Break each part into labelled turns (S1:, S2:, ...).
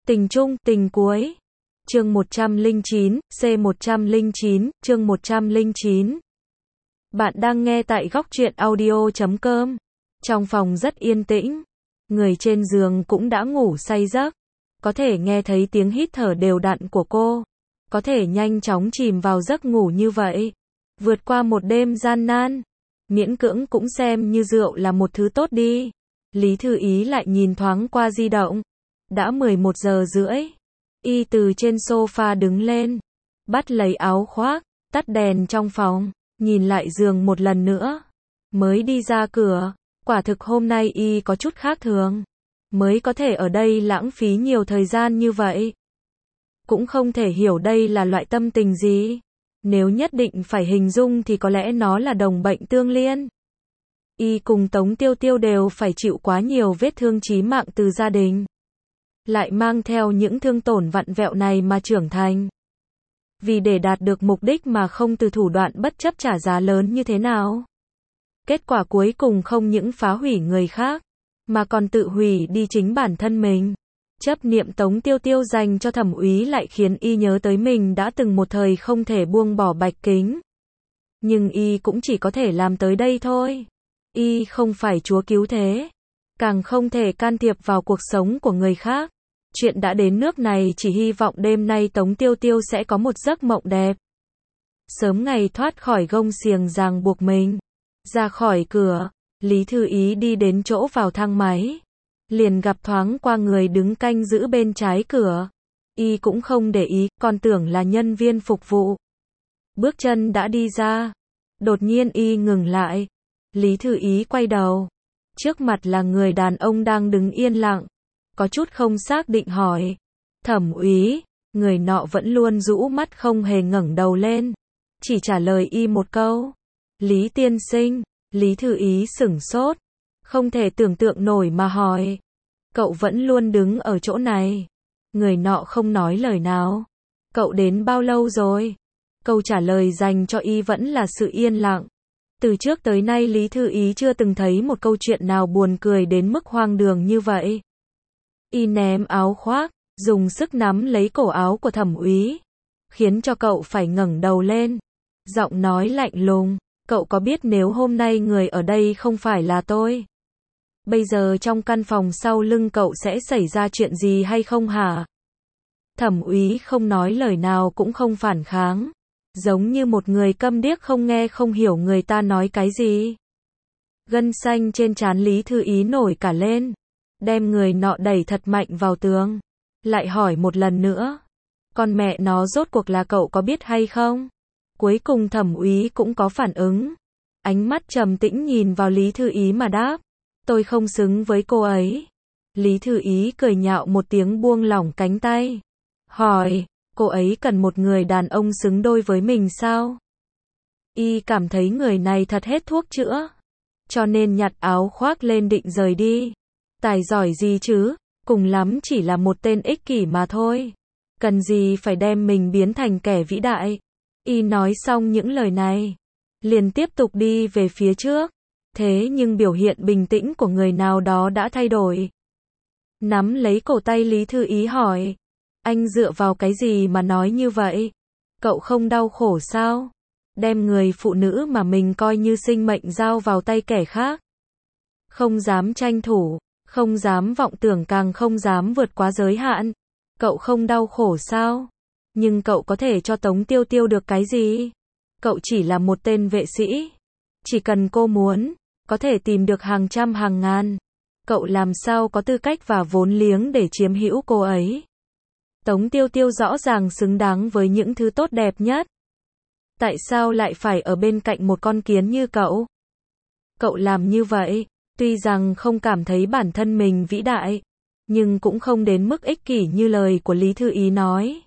S1: Tình chung, tình cuối. Chương 109, C109, chương 109. Bạn đang nghe tại góc truyện audio.com. Trong phòng rất yên tĩnh. Người trên giường cũng đã ngủ say giấc. Có thể nghe thấy tiếng hít thở đều đặn của cô. Có thể nhanh chóng chìm vào giấc ngủ như vậy. Vượt qua một đêm gian nan. Miễn cưỡng cũng xem như rượu là một thứ tốt đi. Lý Thư Ý lại nhìn thoáng qua di động. Đã 11 giờ rưỡi. Y từ trên sofa đứng lên. Bắt lấy áo khoác. Tắt đèn trong phòng. Nhìn lại giường một lần nữa. Mới đi ra cửa. Quả thực hôm nay Y có chút khác thường. Mới có thể ở đây lãng phí nhiều thời gian như vậy. Cũng không thể hiểu đây là loại tâm tình gì. Nếu nhất định phải hình dung thì có lẽ nó là đồng bệnh tương liên. Y cùng Tống Tiêu Tiêu đều phải chịu quá nhiều vết thương chí mạng từ gia đình. Lại mang theo những thương tổn vặn vẹo này mà trưởng thành. Vì để đạt được mục đích mà không từ thủ đoạn bất chấp trả giá lớn như thế nào. Kết quả cuối cùng không những phá hủy người khác, mà còn tự hủy đi chính bản thân mình. Chấp niệm Tống Tiêu Tiêu dành cho Thẩm Úy lại khiến Y nhớ tới mình đã từng một thời không thể buông bỏ Bạch Kính. Nhưng Y cũng chỉ có thể làm tới đây thôi. Y không phải chúa cứu thế. Càng không thể can thiệp vào cuộc sống của người khác. Chuyện đã đến nước này, chỉ hy vọng đêm nay Tống Tiêu Tiêu sẽ có một giấc mộng đẹp. Sớm ngày thoát khỏi gông xiềng ràng buộc mình. Ra khỏi cửa, Lý Thư Ý đi đến chỗ vào thang máy. Liền gặp thoáng qua người đứng canh giữ bên trái cửa. Y cũng không để ý, còn tưởng là nhân viên phục vụ. Bước chân đã đi ra. Đột nhiên Y ngừng lại. Lý Thư Ý quay đầu. Trước mặt là người đàn ông đang đứng yên lặng. Có chút không xác định hỏi. Thẩm Úy. Người nọ vẫn luôn rũ mắt không hề ngẩng đầu lên. Chỉ trả lời Y một câu. Lý tiên sinh. Lý Thư Ý sửng sốt. Không thể tưởng tượng nổi mà hỏi. Cậu vẫn luôn đứng ở chỗ này. Người nọ không nói lời nào. Cậu đến bao lâu rồi? Câu trả lời dành cho Y vẫn là sự yên lặng. Từ trước tới nay Lý Thư Ý chưa từng thấy một câu chuyện nào buồn cười đến mức hoang đường như vậy. Y ném áo khoác, dùng sức nắm lấy cổ áo của Thẩm Úy, khiến cho cậu phải ngẩng đầu lên. Giọng nói lạnh lùng, cậu có biết nếu hôm nay người ở đây không phải là tôi, bây giờ trong căn phòng sau lưng cậu sẽ xảy ra chuyện gì hay không hả? Thẩm Úy không nói lời nào cũng không phản kháng. Giống như một người câm điếc không nghe không hiểu người ta nói cái gì. Gân xanh trên trán Lý Thư Ý nổi cả lên. Đem người nọ đẩy thật mạnh vào tường. Lại hỏi một lần nữa. Con mẹ nó rốt cuộc là cậu có biết hay không? Cuối cùng Thẩm Úy cũng có phản ứng. Ánh mắt trầm tĩnh nhìn vào Lý Thư Ý mà đáp. Tôi không xứng với cô ấy. Lý Thư Ý cười nhạo một tiếng buông lỏng cánh tay. Hỏi. Cô ấy cần một người đàn ông xứng đôi với mình sao? Y cảm thấy người này thật hết thuốc chữa. Cho nên nhặt áo khoác lên định rời đi. Tài giỏi gì chứ? Cùng lắm chỉ là một tên ích kỷ mà thôi. Cần gì phải đem mình biến thành kẻ vĩ đại? Y nói xong những lời này. Liền tiếp tục đi về phía trước. Thế nhưng biểu hiện bình tĩnh của người nào đó đã thay đổi. Nắm lấy cổ tay Lý Thư Ý hỏi. Anh dựa vào cái gì mà nói như vậy? Cậu không đau khổ sao? Đem người phụ nữ mà mình coi như sinh mệnh giao vào tay kẻ khác. Không dám tranh thủ, không dám vọng tưởng, càng không dám vượt quá giới hạn. Cậu không đau khổ sao? Nhưng cậu có thể cho Tống Tiêu Tiêu được cái gì? Cậu chỉ là một tên vệ sĩ. Chỉ cần cô muốn, có thể tìm được hàng trăm hàng ngàn. Cậu làm sao có tư cách và vốn liếng để chiếm hữu cô ấy? Tống Tiêu Tiêu rõ ràng xứng đáng với những thứ tốt đẹp nhất. Tại sao lại phải ở bên cạnh một con kiến như cậu? Cậu làm như vậy, tuy rằng không cảm thấy bản thân mình vĩ đại, nhưng cũng không đến mức ích kỷ như lời của Lý Thư Ý nói.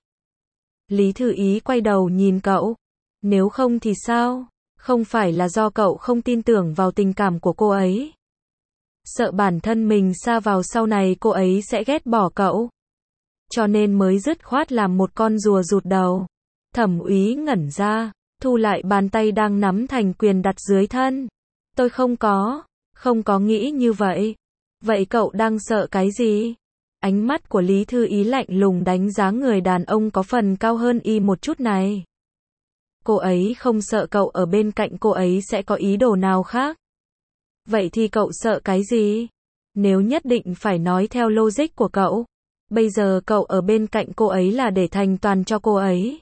S1: Lý Thư Ý quay đầu nhìn cậu. Nếu không thì sao? Không phải là do cậu không tin tưởng vào tình cảm của cô ấy? Sợ bản thân mình sa vào sau này cô ấy sẽ ghét bỏ cậu? Cho nên mới dứt khoát làm một con rùa rụt đầu. Thẩm Úy ngẩn ra, thu lại bàn tay đang nắm thành quyền đặt dưới thân. Tôi không có nghĩ như vậy. Vậy cậu đang sợ cái gì? Ánh mắt của Lý Thư Ý lạnh lùng đánh giá người đàn ông có phần cao hơn y một chút này. Cô ấy không sợ cậu ở bên cạnh cô ấy sẽ có ý đồ nào khác. Vậy thì cậu sợ cái gì? Nếu nhất định phải nói theo logic của cậu, bây giờ cậu ở bên cạnh cô ấy là để thành toàn cho cô ấy.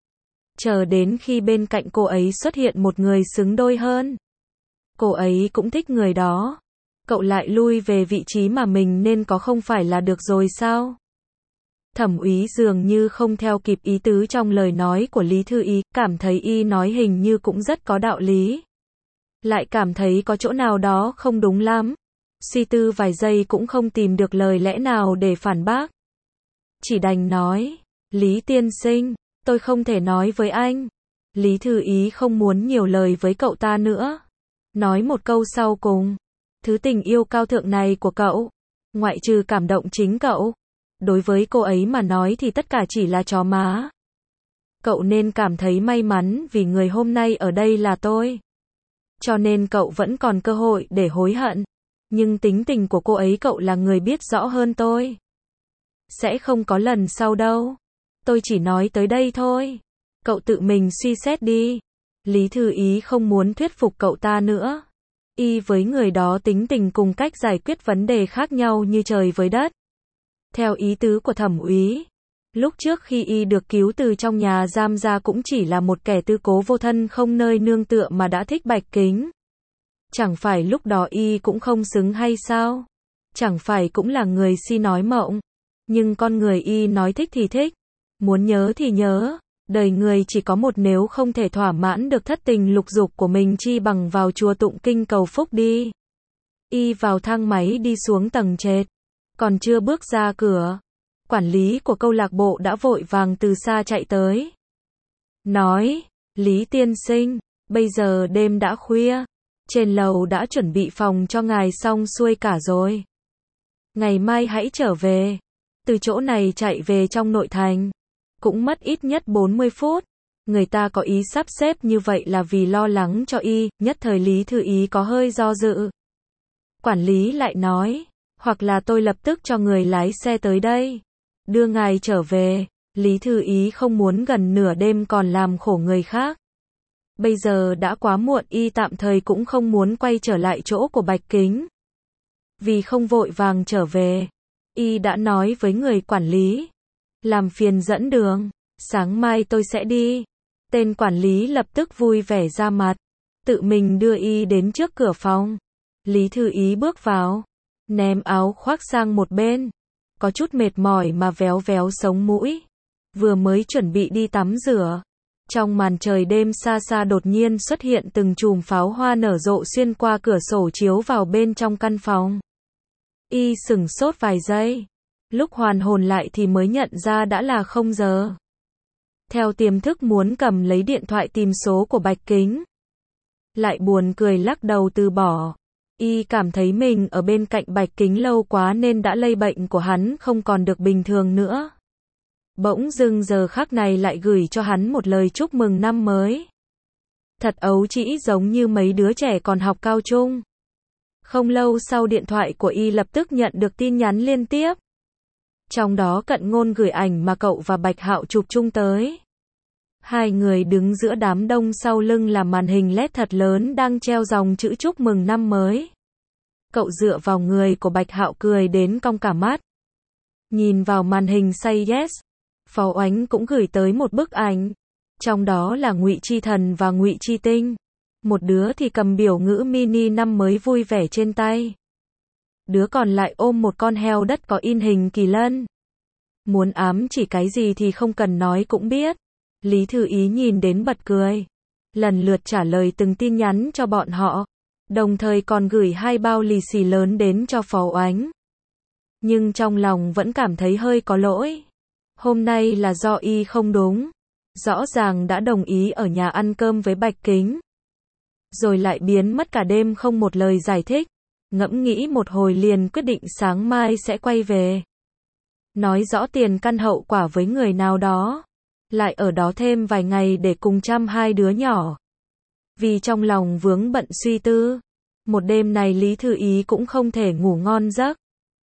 S1: Chờ đến khi bên cạnh cô ấy xuất hiện một người xứng đôi hơn. Cô ấy cũng thích người đó. Cậu lại lui về vị trí mà mình nên có không phải là được rồi sao? Thẩm Úy dường như không theo kịp ý tứ trong lời nói của Lý Thư Ý, cảm thấy y nói hình như cũng rất có đạo lý. Lại cảm thấy có chỗ nào đó không đúng lắm. Suy tư vài giây cũng không tìm được lời lẽ nào để phản bác. Chỉ đành nói, Lý tiên sinh, tôi không thể nói với anh. Lý Thư Ý không muốn nhiều lời với cậu ta nữa. Nói một câu sau cùng. Thứ tình yêu cao thượng này của cậu, ngoại trừ cảm động chính cậu, đối với cô ấy mà nói thì tất cả chỉ là trò má. Cậu nên cảm thấy may mắn vì người hôm nay ở đây là tôi. Cho nên cậu vẫn còn cơ hội để hối hận. Nhưng tính tình của cô ấy cậu là người biết rõ hơn tôi. Sẽ không có lần sau đâu. Tôi chỉ nói tới đây thôi. Cậu tự mình suy xét đi. Lý Thư Ý không muốn thuyết phục cậu ta nữa. Y với người đó tính tình cùng cách giải quyết vấn đề khác nhau như trời với đất. Theo ý tứ của Thẩm Úy, lúc trước khi y được cứu từ trong nhà giam ra cũng chỉ là một kẻ tư cố vô thân không nơi nương tựa mà đã thích Bạch Kính. Chẳng phải lúc đó y cũng không xứng hay sao? Chẳng phải cũng là người si nói mộng. Nhưng con người y nói thích thì thích, muốn nhớ thì nhớ. Đời người chỉ có một, nếu không thể thỏa mãn được thất tình lục dục của mình chi bằng vào chùa tụng kinh cầu phúc đi. Y vào thang máy đi xuống tầng trệt. Còn chưa bước ra cửa, quản lý của câu lạc bộ đã vội vàng từ xa chạy tới. Nói, Lý tiên sinh, bây giờ đêm đã khuya. Trên lầu đã chuẩn bị phòng cho ngài xong xuôi cả rồi. Ngày mai hãy trở về. Từ chỗ này chạy về trong nội thành cũng mất ít nhất 40 phút. Người ta có ý sắp xếp như vậy là vì lo lắng cho y. Nhất thời Lý Thư Ý có hơi do dự. Quản lý lại nói, hoặc là tôi lập tức cho người lái xe tới đây, đưa ngài trở về. Lý Thư Ý không muốn gần nửa đêm còn làm khổ người khác. Bây giờ đã quá muộn, y tạm thời cũng không muốn quay trở lại chỗ của Bạch Kính. Vì không vội vàng trở về, y đã nói với người quản lý, làm phiền dẫn đường, sáng mai tôi sẽ đi. Tên quản lý lập tức vui vẻ ra mặt, tự mình đưa y đến trước cửa phòng. Lý Thư Ý bước vào, ném áo khoác sang một bên, có chút mệt mỏi mà véo véo sống mũi. Vừa mới chuẩn bị đi tắm rửa, trong màn trời đêm xa xa đột nhiên xuất hiện từng chùm pháo hoa nở rộ xuyên qua cửa sổ chiếu vào bên trong căn phòng. Y sửng sốt vài giây, lúc hoàn hồn lại thì mới nhận ra đã là 0 giờ. Theo tiềm thức muốn cầm lấy điện thoại tìm số của Bạch Kính, lại buồn cười lắc đầu từ bỏ. Y cảm thấy mình ở bên cạnh Bạch Kính lâu quá nên đã lây bệnh của hắn không còn được bình thường nữa. Bỗng dưng giờ khắc này lại gửi cho hắn một lời chúc mừng năm mới. Thật ấu trĩ, giống như mấy đứa trẻ còn học cao trung. Không lâu sau điện thoại của y lập tức nhận được tin nhắn liên tiếp. Trong đó Cận Ngôn gửi ảnh mà cậu và Bạch Hạo chụp chung tới. Hai người đứng giữa đám đông, sau lưng là màn hình LED thật lớn đang treo dòng chữ chúc mừng năm mới. Cậu dựa vào người của Bạch Hạo cười đến cong cả mắt. Nhìn vào màn hình say yes. Phó Oánh cũng gửi tới một bức ảnh. Trong đó là Ngụy Chi Thần và Ngụy Chi Tinh. Một đứa thì cầm biểu ngữ mini năm mới vui vẻ trên tay. Đứa còn lại ôm một con heo đất có in hình kỳ lân. Muốn ám chỉ cái gì thì không cần nói cũng biết. Lý Thư Ý nhìn đến bật cười. Lần lượt trả lời từng tin nhắn cho bọn họ. Đồng thời còn gửi 2 bao lì xì lớn đến cho Phó Oánh. Nhưng trong lòng vẫn cảm thấy hơi có lỗi. Hôm nay là do y không đúng. Rõ ràng đã đồng ý ở nhà ăn cơm với Bạch Kính. Rồi lại biến mất cả đêm không một lời giải thích. Ngẫm nghĩ một hồi liền quyết định sáng mai sẽ quay về. Nói rõ tiền căn hậu quả với người nào đó. Lại ở đó thêm vài ngày để cùng chăm 2 đứa nhỏ. Vì trong lòng vướng bận suy tư. Một đêm này Lý Thư Ý cũng không thể ngủ ngon giấc.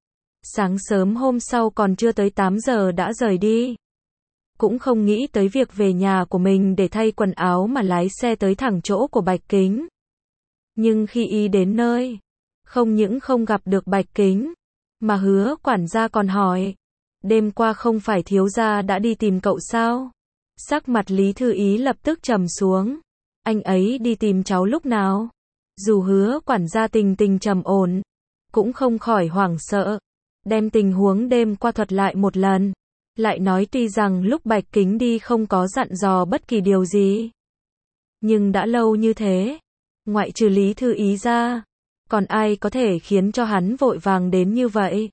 S1: Sáng sớm hôm sau còn chưa tới 8 giờ đã rời đi. Cũng không nghĩ tới việc về nhà của mình để thay quần áo mà lái xe tới thẳng chỗ của Bạch Kính. Nhưng khi y đến nơi, không những không gặp được Bạch Kính, mà Hứa quản gia còn hỏi, đêm qua không phải thiếu gia đã đi tìm cậu sao? Sắc mặt Lý Thư Ý lập tức trầm xuống. Anh ấy đi tìm cháu lúc nào? Dù Hứa quản gia tình trầm ổn, cũng không khỏi hoảng sợ, đem tình huống đêm qua thuật lại một lần. Lại nói tuy rằng lúc Bạch Kính đi không có dặn dò bất kỳ điều gì, nhưng đã lâu như thế, ngoại trừ Lý Thư Ý ra, còn ai có thể khiến cho hắn vội vàng đến như vậy?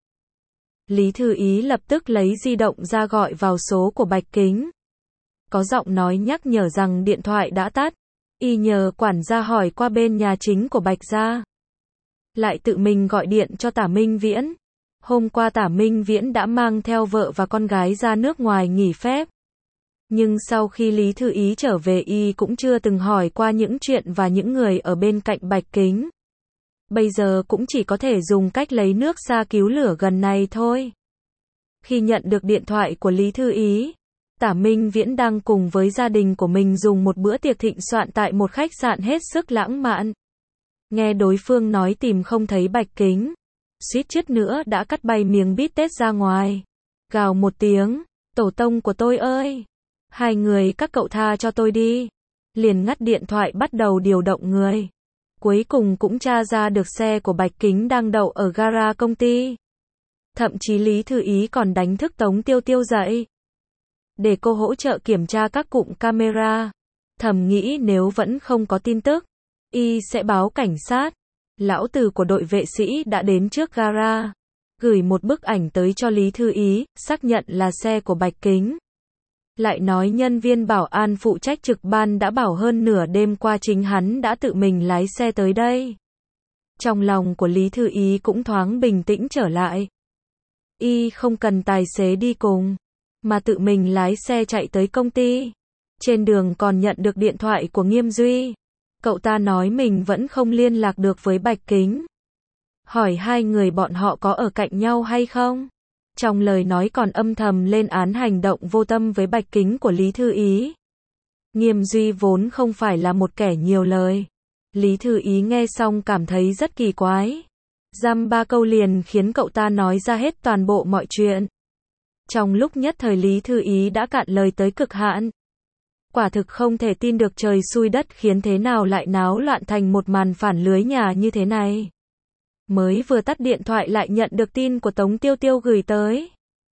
S1: Lý Thư Ý lập tức lấy di động ra gọi vào số của Bạch Kính. Có giọng nói nhắc nhở rằng điện thoại đã tắt. Y nhờ quản gia hỏi qua bên nhà chính của Bạch gia. Lại tự mình gọi điện cho Tả Minh Viễn. Hôm qua Tả Minh Viễn đã mang theo vợ và con gái ra nước ngoài nghỉ phép. Nhưng sau khi Lý Thư Ý trở về y cũng chưa từng hỏi qua những chuyện và những người ở bên cạnh Bạch Kính. Bây giờ cũng chỉ có thể dùng cách lấy nước xa cứu lửa gần này thôi. Khi nhận được điện thoại của Lý Thư Ý, Tả Minh Viễn đang cùng với gia đình của mình dùng một bữa tiệc thịnh soạn tại một khách sạn hết sức lãng mạn. Nghe đối phương nói tìm không thấy Bạch Kính, suýt chút nữa đã cắt bay miếng bít tết ra ngoài. Gào một tiếng, tổ tông của tôi ơi! Hai người các cậu tha cho tôi đi. Liền ngắt điện thoại bắt đầu điều động người. Cuối cùng cũng tra ra được xe của Bạch Kính đang đậu ở gara công ty. Thậm chí Lý Thư Ý còn đánh thức Tống Tiêu Tiêu dậy, để cô hỗ trợ kiểm tra các cụm camera. Thầm nghĩ nếu vẫn không có tin tức, y sẽ báo cảnh sát. Lão tử của đội vệ sĩ đã đến trước gara, gửi một bức ảnh tới cho Lý Thư Ý, xác nhận là xe của Bạch Kính. Lại nói nhân viên bảo an phụ trách trực ban đã bảo hơn nửa đêm qua chính hắn đã tự mình lái xe tới đây. Trong lòng của Lý Thư Ý cũng thoáng bình tĩnh trở lại. Y không cần tài xế đi cùng, mà tự mình lái xe chạy tới công ty. Trên đường còn nhận được điện thoại của Nghiêm Duy. Cậu ta nói mình vẫn không liên lạc được với Bạch Kính. Hỏi hai người bọn họ có ở cạnh nhau hay không? Trong lời nói còn âm thầm lên án hành động vô tâm với Bạch Kính của Lý Thư Ý. Nghiêm Duy vốn không phải là một kẻ nhiều lời. Lý Thư Ý nghe xong cảm thấy rất kỳ quái. Dăm ba câu liền khiến cậu ta nói ra hết toàn bộ mọi chuyện. Trong lúc nhất thời Lý Thư Ý đã cạn lời tới cực hạn. Quả thực không thể tin được trời xui đất khiến thế nào lại náo loạn thành một màn phản lưới nhà như thế này. Mới vừa tắt điện thoại lại nhận được tin của Tống Tiêu Tiêu gửi tới.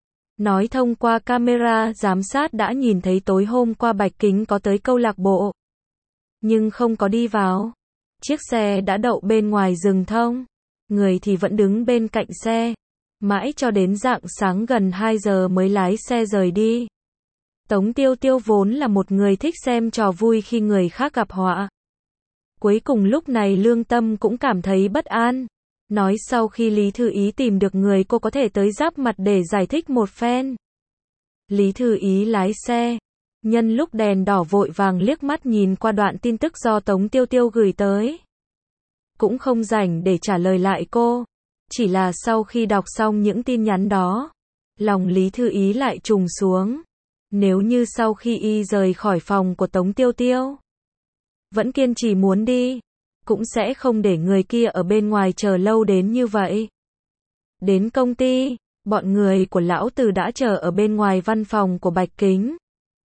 S1: Nói thông qua camera giám sát đã nhìn thấy tối hôm qua Bạch Kính có tới câu lạc bộ, nhưng không có đi vào. Chiếc xe đã đậu bên ngoài rừng thông, người thì vẫn đứng bên cạnh xe. Mãi cho đến rạng sáng gần 2 giờ mới lái xe rời đi. Tống Tiêu Tiêu vốn là một người thích xem trò vui khi người khác gặp họa. Cuối cùng lúc này lương tâm cũng cảm thấy bất an. Nói sau khi Lý Thư Ý tìm được người cô có thể tới giáp mặt để giải thích một phen. Lý Thư Ý lái xe. Nhân lúc đèn đỏ vội vàng liếc mắt nhìn qua đoạn tin tức do Tống Tiêu Tiêu gửi tới. Cũng không rảnh để trả lời lại cô. Chỉ là sau khi đọc xong những tin nhắn đó, lòng Lý Thư Ý lại trùng xuống. Nếu như sau khi y rời khỏi phòng của Tống Tiêu Tiêu, vẫn kiên trì muốn đi, cũng sẽ không để người kia ở bên ngoài chờ lâu đến như vậy. Đến công ty, bọn người của lão tử đã chờ ở bên ngoài văn phòng của Bạch Kính.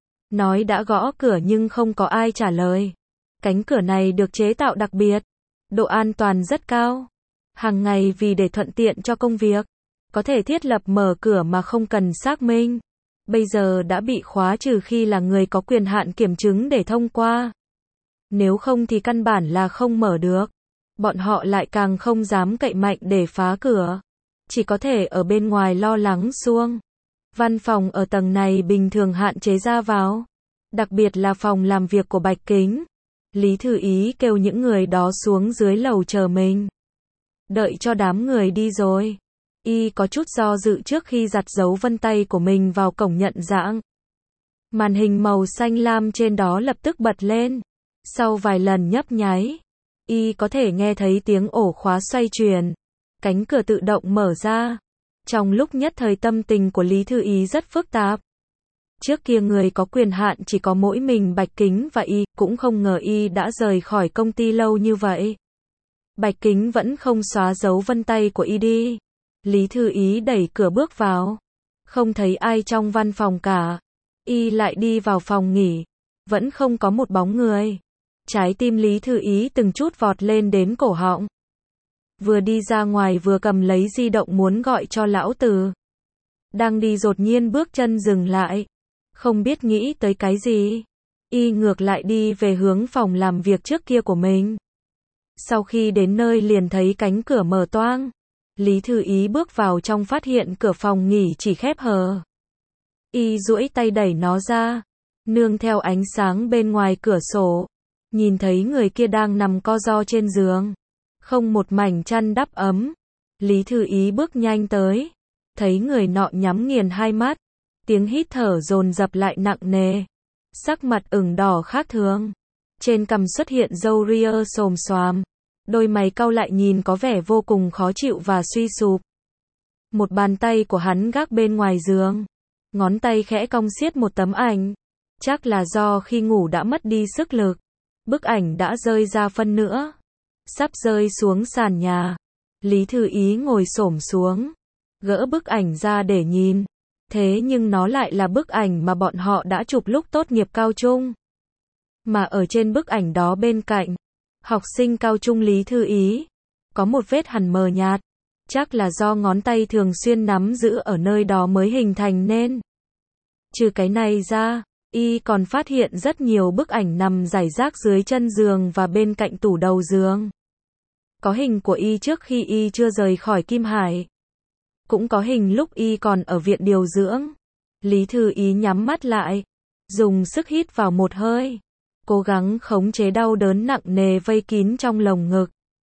S1: Nói đã gõ cửa nhưng không có ai trả lời. Cánh cửa này được chế tạo đặc biệt, độ an toàn rất cao. Hàng ngày vì để thuận tiện cho công việc, có thể thiết lập mở cửa mà không cần xác minh. Bây giờ đã bị khóa trừ khi là người có quyền hạn kiểm chứng để thông qua. Nếu không thì căn bản là không mở được. Bọn họ lại càng không dám cậy mạnh để phá cửa. Chỉ có thể ở bên ngoài lo lắng xuông. Văn phòng ở tầng này bình thường hạn chế ra vào. Đặc biệt là phòng làm việc của Bạch Kính. Lý Thư Ý kêu những người đó xuống dưới lầu chờ mình. Đợi cho đám người đi rồi, y có chút do dự trước khi đặt dấu vân tay của mình vào cổng nhận dạng. Màn hình màu xanh lam trên đó lập tức bật lên. Sau vài lần nhấp nháy, y có thể nghe thấy tiếng ổ khóa xoay chuyển. Cánh cửa tự động mở ra. Trong lúc nhất thời tâm tình của Lý Thư Ý rất phức tạp. Trước kia người có quyền hạn chỉ có mỗi mình Bạch Kính và y, cũng không ngờ y đã rời khỏi công ty lâu như vậy. Bạch Kính vẫn không xóa dấu vân tay của y đi. Lý Thư Ý đẩy cửa bước vào. Không thấy ai trong văn phòng cả. Y lại đi vào phòng nghỉ. Vẫn không có một bóng người. Trái tim Lý Thư Ý từng chút vọt lên đến cổ họng. Vừa đi ra ngoài vừa cầm lấy di động muốn gọi cho lão Từ. Đang đi đột nhiên bước chân dừng lại. Không biết nghĩ tới cái gì. Y ngược lại đi về hướng phòng làm việc trước kia của mình. Sau khi đến nơi liền thấy cánh cửa mở toang. Lý Thư Ý bước vào trong phát hiện cửa phòng nghỉ chỉ khép hờ. Y duỗi tay đẩy nó ra. Nương theo ánh sáng bên ngoài cửa sổ. Nhìn thấy người kia đang nằm co ro trên giường. Không một mảnh chăn đắp ấm. Lý Thư Ý bước nhanh tới. Thấy người nọ nhắm nghiền hai mắt. Tiếng hít thở dồn dập lại nặng nề. Sắc mặt ửng đỏ khác thường. Trên cằm xuất hiện râu ria xồm xoàm. Đôi mày cau lại nhìn có vẻ vô cùng khó chịu và suy sụp. Một bàn tay của hắn gác bên ngoài giường. Ngón tay khẽ cong siết một tấm ảnh. Chắc là do khi ngủ đã mất đi sức lực. Bức ảnh đã rơi ra phân nữa. Sắp rơi xuống sàn nhà. Lý Thư Ý ngồi xổm xuống. Gỡ bức ảnh ra để nhìn. Thế nhưng nó lại là bức ảnh mà bọn họ đã chụp lúc tốt nghiệp cao trung. Mà ở trên bức ảnh đó bên cạnh, học sinh cao trung Lý Thư Ý, có một vết hằn mờ nhạt. Chắc là do ngón tay thường xuyên nắm giữ ở nơi đó mới hình thành nên. Trừ cái này ra, y còn phát hiện rất nhiều bức ảnh nằm rải rác dưới chân giường và bên cạnh tủ đầu giường. Có hình của y trước khi y chưa rời khỏi Kim Hải. Cũng có hình lúc y còn ở viện điều dưỡng. Lý Thư Ý nhắm mắt lại, dùng sức hít vào một hơi, cố gắng khống chế đau đớn nặng nề vây kín trong lồng ngực.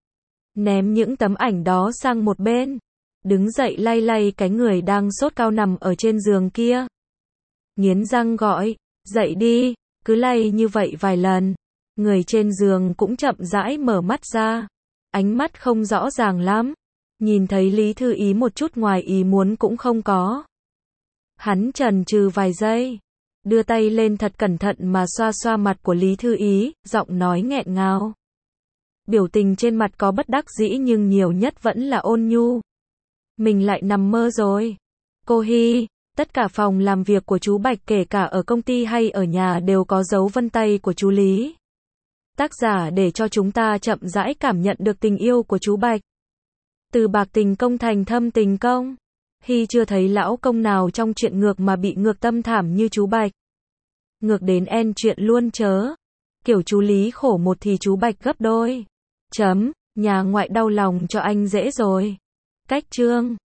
S1: Ném những tấm ảnh đó sang một bên, đứng dậy lay lay cái người đang sốt cao nằm ở trên giường kia. Nghiến răng gọi, dậy đi, cứ lay như vậy vài lần. Người trên giường cũng chậm rãi mở mắt ra, ánh mắt không rõ ràng lắm. Nhìn thấy Lý Thư Ý một chút ngoài ý muốn cũng không có. Hắn chần chừ vài giây, đưa tay lên thật cẩn thận mà xoa xoa mặt của Lý Thư Ý, giọng nói nghẹn ngào. Biểu tình trên mặt có bất đắc dĩ nhưng nhiều nhất vẫn là ôn nhu. Mình lại nằm mơ rồi. Cô Hy, tất cả phòng làm việc của chú Bạch kể cả ở công ty hay ở nhà đều có dấu vân tay của chú Lý. Tác giả để cho chúng ta chậm rãi cảm nhận được tình yêu của chú Bạch. Từ bạc tình công thành thâm tình công. Hy chưa thấy lão công nào trong chuyện ngược mà bị ngược tâm thảm như chú Bạch. Ngược đến en chuyện luôn chớ. Kiểu chú Lý khổ một thì chú Bạch gấp đôi. Chấm, nhà ngoại đau lòng cho anh dễ rồi. Cách chương